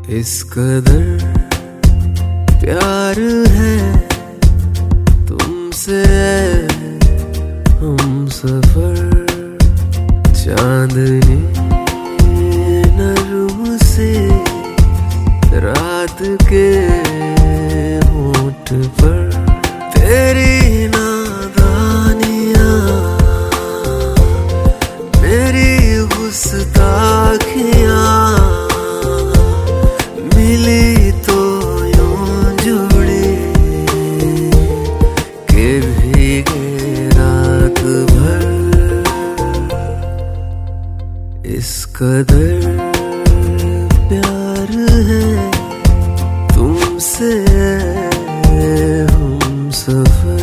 इस कदर प्यार है तुमसे हम सफर, चांदनी नरम से रात के होंठ पर तेरी नादानियां, मेरी गुस्ताखियां मिली तो यूं जुड़ी के भीगे रात भर। इस कदर प्यार है तुमसे हम सफर।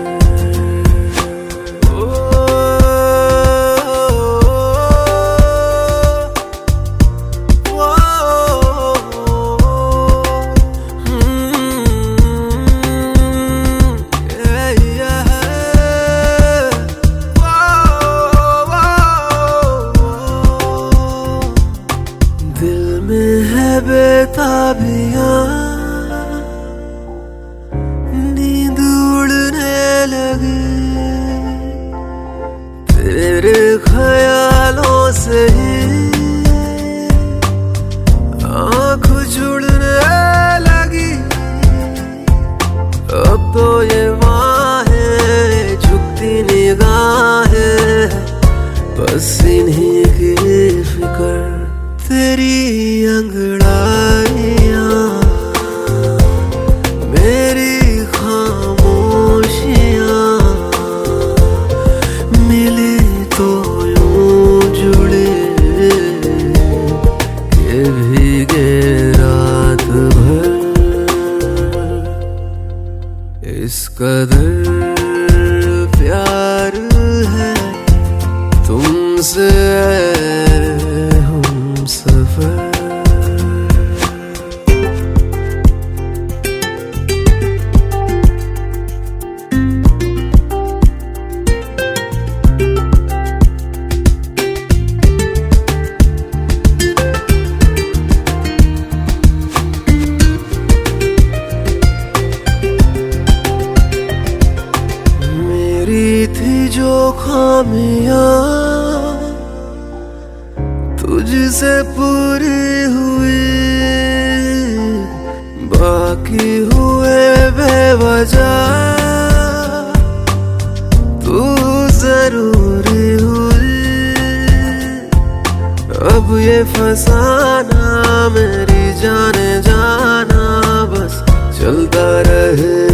दिल में है बेताबियां, नींद उड़ने लगी तेरे ख्यालों से ही, आँख जुड़ने लगी अब तो ये बाहें झुकती निगाहें, बस इन्हीं की फिक्र। तेरी अंगड़ाइयां मेरी खामोशियां मिली तो यूं जुड़े के भीगे रात भर। इस कदर प्यार है तुमसे हम सफर। मेरी थी जो खामियां तुझसे पूरी हुई, बाकी हुए बेवजह तू जरूरी हुई। अब ये फसाना मेरी जाने जाना बस चलता रहे